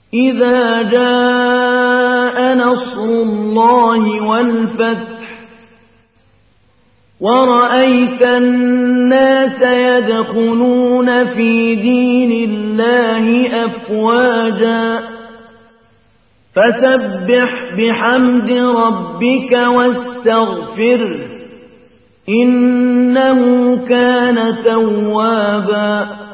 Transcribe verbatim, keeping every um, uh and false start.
إذا جاء نصر الله والفتح ورأيت الناس يدخلون في دين الله أفواجا فسبح بحمد ربك واستغفره إنه كان توابا